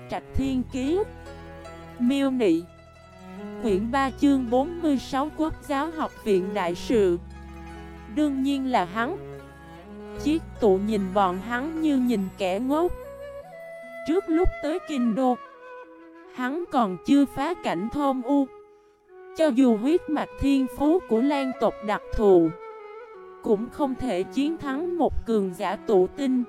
Trạch Thiên Kiế. Miêu Nị. Quyển 3 chương 46 Quốc giáo học viện đại sự. Đương nhiên là hắn. Chiết Tụ nhìn bọn hắn như nhìn kẻ ngốc. Trước lúc tới Kinh Đô, hắn còn chưa phá cảnh Thôn U. Cho dù huyết mạch thiên phú của Lan tộc đặc thù, cũng không thể chiến thắng một cường giả tụ tinh.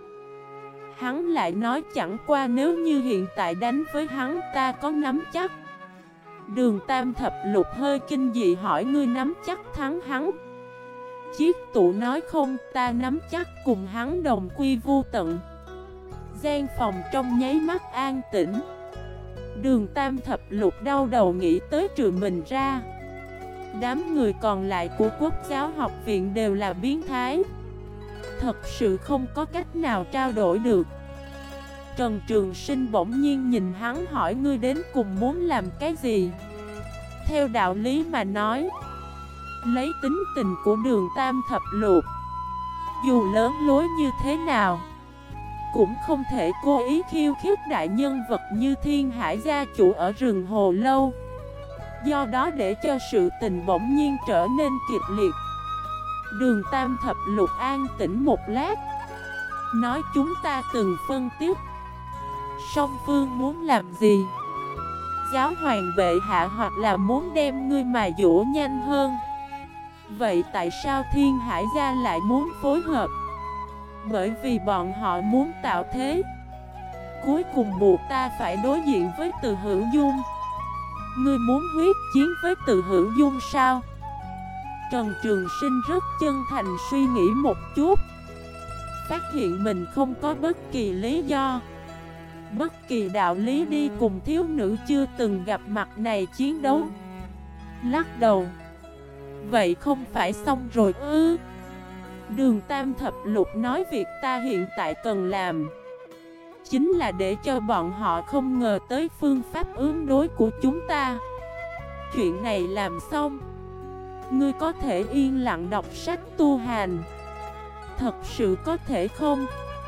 Hắn lại nói chẳng qua nếu như hiện tại đánh với hắn ta có nắm chắc. Đường Tam Thập Lục hơi kinh dị hỏi ngươi nắm chắc thắng hắn. Chiết Tụ nói không, ta nắm chắc cùng hắn đồng quy vu tận. Gian phòng trong nháy mắt an tĩnh. Đường Tam Thập Lục đau đầu nghĩ tới trừ mình ra, đám người còn lại của Quốc giáo học viện đều là biến thái. Thật sự không có cách nào trao đổi được. Trần Trường Sinh bỗng nhiên nhìn hắn hỏi ngươi đến cùng muốn làm cái gì? Theo đạo lý mà nói, lấy tính tình của Đường Tam Thập Lục, dù lớn lối như thế nào cũng không thể cố ý khiêu khích đại nhân vật như Thiên Hải gia chủ ở rừng Hồ Lâu. Do đó để cho sự tình bỗng nhiên trở nên kịch liệt. Đường Tam Thập Lục an tĩnh một lát, nói chúng ta từng phân tiếp song phương muốn làm gì. Giáo hoàng bệ hạ hoặc là muốn đem ngươi mà dỗ nhanh hơn. Vậy tại sao Thiên Hải gia lại muốn phối hợp? Bởi vì bọn họ muốn tạo thế. Cuối cùng buộc ta phải đối diện với Từ Hữu Dung. Ngươi muốn huyết chiến với Từ Hữu Dung sao? Trần Trường Sinh rất chân thành suy nghĩ một chút, phát hiện mình không có bất kỳ lý do, bất kỳ đạo lý đi cùng thiếu nữ chưa từng gặp mặt này chiến đấu. Lắc đầu. Vậy không phải xong rồi ư? Đường Tam Thập Lục nói việc ta hiện tại cần làm chính là để cho bọn họ không ngờ tới phương pháp ứng đối của chúng ta. Chuyện này làm xong, ngươi có thể yên lặng đọc sách tu hành. Thật sự có thể không?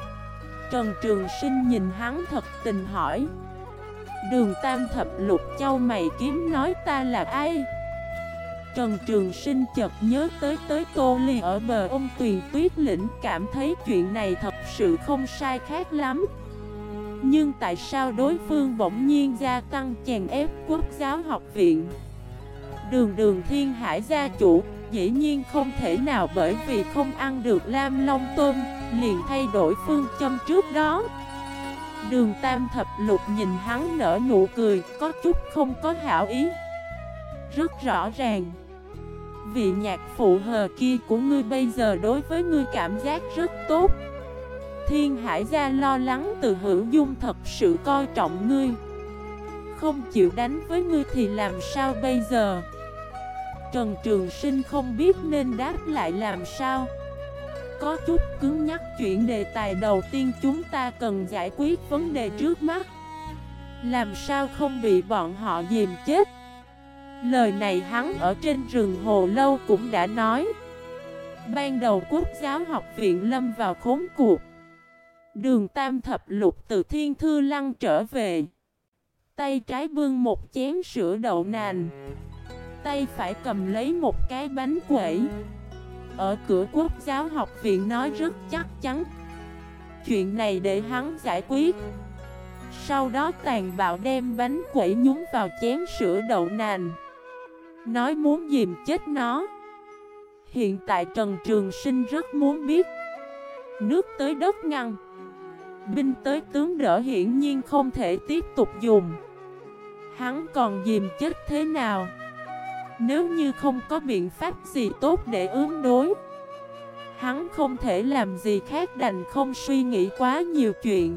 Trần Trường Sinh nhìn hắn thật tình hỏi. Đường Tam Thập Lục chau mày kiếm nói ta là ai? Trần Trường Sinh chợt nhớ tới Tô Ly ở bờ ôn tuyền tuyết lĩnh, cảm thấy chuyện này thật sự không sai khác lắm. Nhưng tại sao đối phương bỗng nhiên gia tăng chèn ép Quốc giáo học viện? Đường Thiên Hải gia chủ dĩ nhiên không thể nào bởi vì không ăn được Lam Long tôm liền thay đổi phương châm trước đó. Đường Tam Thập Lục nhìn hắn nở nụ cười, có chút không có hảo ý. Rất rõ ràng, vị nhạc phụ hờ kia của ngươi bây giờ đối với ngươi cảm giác rất tốt. Thiên Hải gia lo lắng Từ Hữu Dung thật sự coi trọng ngươi, không chịu đánh với ngươi thì làm sao bây giờ? Trần Trường Sinh không biết nên đáp lại làm sao. Có chút cứng nhắc chuyện đề tài đầu tiên, chúng ta cần giải quyết vấn đề trước mắt. Làm sao không bị bọn họ dìm chết? Lời này hắn ở trên rừng Hồ Lâu cũng đã nói. Ban đầu Quốc giáo học viện lâm vào khốn cuộc. Đường Tam Thập Lục từ Thiên Thư Lăng trở về, tay trái bưng một chén sữa đậu nành, tay phải cầm lấy một cái bánh quẩy. Ở cửa Quốc giáo học viện nói rất chắc chắn, chuyện này để hắn giải quyết. Sau đó tàn bạo đem bánh quẩy nhúng vào chén sữa đậu nành, nói muốn dìm chết nó. Hiện tại Trần Trường Sinh rất muốn biết, nước tới đất ngăn, binh tới tướng đỡ, hiển nhiên không thể tiếp tục dùng. Hắn còn dìm chết thế nào? Nếu như không có biện pháp gì tốt để ứng đối, hắn không thể làm gì khác đành không suy nghĩ quá nhiều chuyện,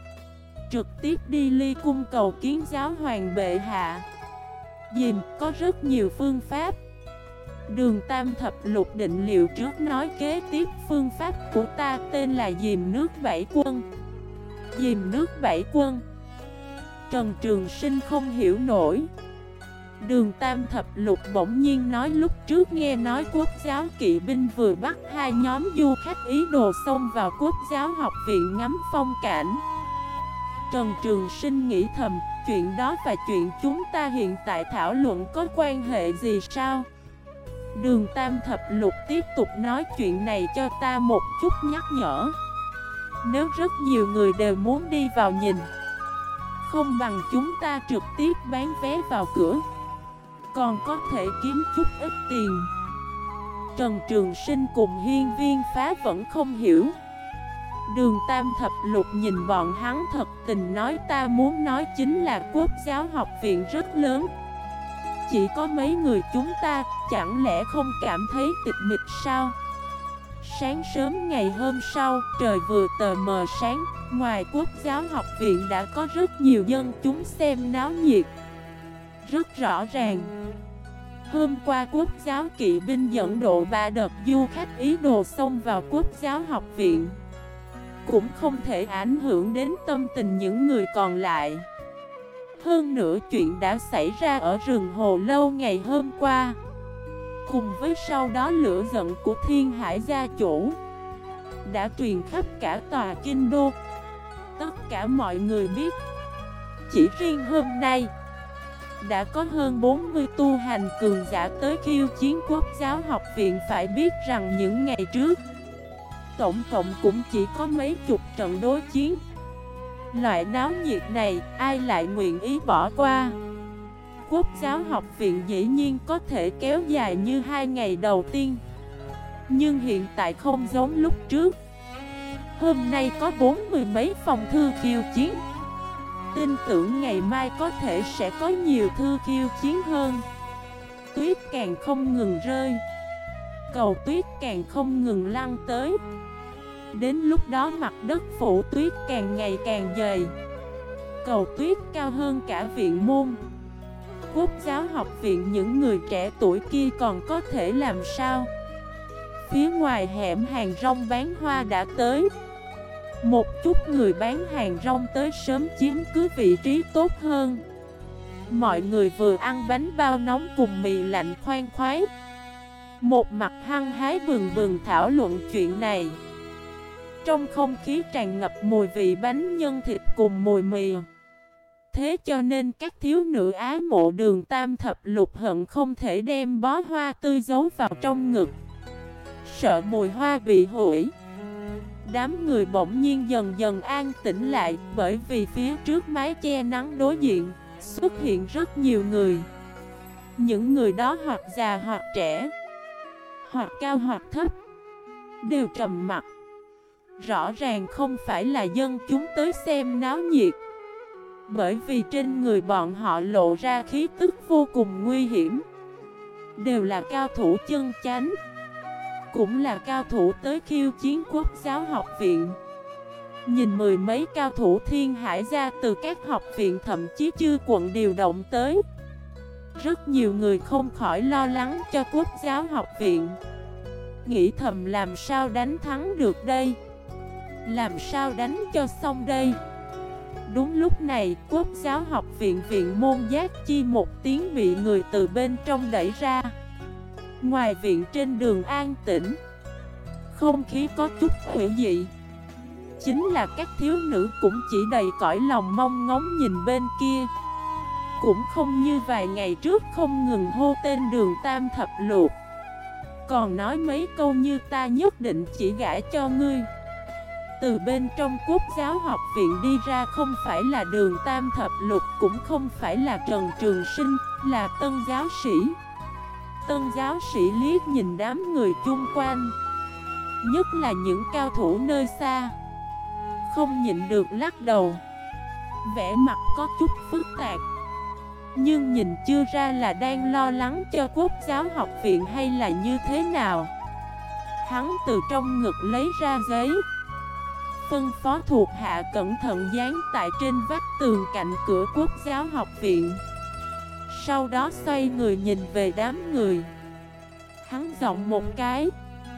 trực tiếp đi Ly Cung cầu kiến giáo hoàng bệ hạ. Dìm có rất nhiều phương pháp. Đường Tam Thập Lục định liệu trước nói kế tiếp phương pháp của ta tên là dìm nước bảy quân. Dìm nước bảy quân? Trần Trường Sinh không hiểu nổi. Đường Tam Thập Lục bỗng nhiên nói lúc trước nghe nói Quốc giáo kỵ binh vừa bắt hai nhóm du khách ý đồ xông vào Quốc giáo học viện ngắm phong cảnh. Trần Trường Sinh nghĩ thầm, chuyện đó và chuyện chúng ta hiện tại thảo luận có quan hệ gì sao? Đường Tam Thập Lục tiếp tục nói, chuyện này cho ta một chút nhắc nhở. Nếu rất nhiều người đều muốn đi vào nhìn, không bằng chúng ta trực tiếp bán vé vào cửa, còn có thể kiếm chút ít tiền. Trần Trường Sinh cùng Hiên Viên Phá vẫn không hiểu. Đường Tam Thập Lục nhìn bọn hắn thật tình nói, ta muốn nói chính là Quốc giáo học viện rất lớn, chỉ có mấy người chúng ta, chẳng lẽ không cảm thấy tịch mịch sao? Sáng sớm ngày hôm sau, trời vừa tờ mờ sáng, ngoài Quốc giáo học viện đã có rất nhiều dân chúng xem náo nhiệt. Rất rõ ràng, hôm qua Quốc giáo kỵ binh dẫn độ 3 đợt du khách ý đồ xông vào Quốc giáo học viện, cũng không thể ảnh hưởng đến tâm tình những người còn lại. Hơn nữa chuyện đã xảy ra ở rừng Hồ Lâu ngày hôm qua, cùng với sau đó lửa giận của Thiên Hải gia chủ, đã truyền khắp cả tòa kinh đô. Tất cả mọi người biết, chỉ riêng hôm nay đã có hơn 40 tu hành cường giả tới khiêu chiến Quốc giáo học viện. Phải biết rằng những ngày trước, tổng cộng cũng chỉ có mấy chục trận đối chiến. Loại náo nhiệt này, ai lại nguyện ý bỏ qua? Quốc giáo học viện dĩ nhiên có thể kéo dài như 2 ngày đầu tiên, nhưng hiện tại không giống lúc trước. Hôm nay có 40 mấy phòng thư khiêu chiến, tin tưởng ngày mai có thể sẽ có nhiều thư khiêu chiến hơn. Tuyết càng không ngừng rơi, cầu tuyết càng không ngừng lăn tới. Đến lúc đó mặt đất phủ tuyết càng ngày càng dày, cầu tuyết cao hơn cả viện môn. Quốc giáo học viện những người trẻ tuổi kia còn có thể làm sao? Phía ngoài hẻm hàng rong bán hoa đã tới. Một chút người bán hàng rong tới sớm chiếm cứ vị trí tốt hơn. Mọi người vừa ăn bánh bao nóng cùng mì lạnh khoan khoái, một mặt hăng hái bừng bừng thảo luận chuyện này. Trong không khí tràn ngập mùi vị bánh nhân thịt cùng mùi mì. Thế cho nên các thiếu nữ ái mộ Đường Tam Thập Lục hận không thể đem bó hoa tươi giấu vào trong ngực, sợ mùi hoa bị hủy. Đám người bỗng nhiên dần dần an tĩnh lại, bởi vì phía trước mái che nắng đối diện xuất hiện rất nhiều người. Những người đó hoặc già hoặc trẻ, hoặc cao hoặc thấp, đều trầm mặc. Rõ ràng không phải là dân chúng tới xem náo nhiệt, bởi vì trên người bọn họ lộ ra khí tức vô cùng nguy hiểm. Đều là cao thủ chân chánh, cũng là cao thủ tới khiêu chiến Quốc giáo học viện. Nhìn mười mấy cao thủ Thiên Hải gia từ các học viện thậm chí chư quận điều động tới, rất nhiều người không khỏi lo lắng cho Quốc giáo học viện. Nghĩ thầm làm sao đánh thắng được đây, làm sao đánh cho xong đây. Đúng lúc này, Quốc giáo học viện viện môn giác chi một tiếng bị người từ bên trong đẩy ra. Ngoài viện trên đường an tĩnh, không khí có chút hủy dị. Chính là các thiếu nữ cũng chỉ đầy cõi lòng mong ngóng nhìn bên kia, cũng không như vài ngày trước không ngừng hô tên Đường Tam Thập Lục, còn nói mấy câu như ta nhất định chỉ gả cho ngươi. Từ bên trong Quốc giáo học viện đi ra không phải là Đường Tam Thập Lục, cũng không phải là Trần Trường Sinh, là Tân giáo sĩ. Tân giáo sĩ liếc nhìn đám người chung quanh, nhất là những cao thủ nơi xa, không nhịn được lắc đầu. Vẻ mặt có chút phức tạp, nhưng nhìn chưa ra là đang lo lắng cho Quốc giáo học viện hay là như thế nào. Hắn từ trong ngực lấy ra giấy, phân phó thuộc hạ cẩn thận dán tại trên vách tường cạnh cửa Quốc giáo học viện. Sau đó xoay người nhìn về đám người. Hắn giọng một cái,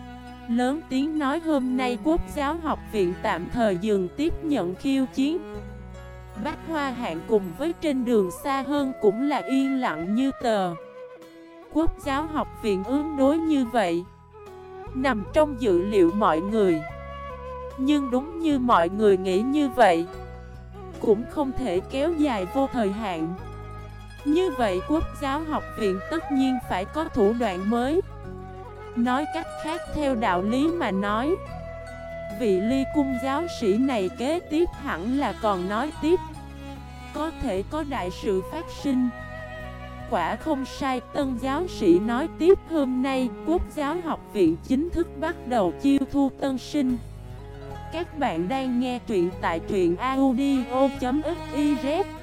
lớn tiếng nói hôm nay Quốc giáo học viện tạm thời dừng tiếp nhận khiêu chiến. Bách Hoa Hạng cùng với trên đường xa hơn cũng là yên lặng như tờ. Quốc giáo học viện ứng đối như vậy, nằm trong dự liệu mọi người. Nhưng đúng như mọi người nghĩ như vậy, cũng không thể kéo dài vô thời hạn. Như vậy Quốc giáo học viện tất nhiên phải có thủ đoạn mới. Nói cách khác, theo đạo lý mà nói, vị Ly Cung giáo sĩ này kế tiếp hẳn là còn nói tiếp, có thể có đại sự phát sinh. Quả không sai, tân giáo sĩ nói tiếp, hôm nay Quốc giáo học viện chính thức bắt đầu chiêu thu tân sinh. Các bạn đang nghe truyện tại truyện audio.fif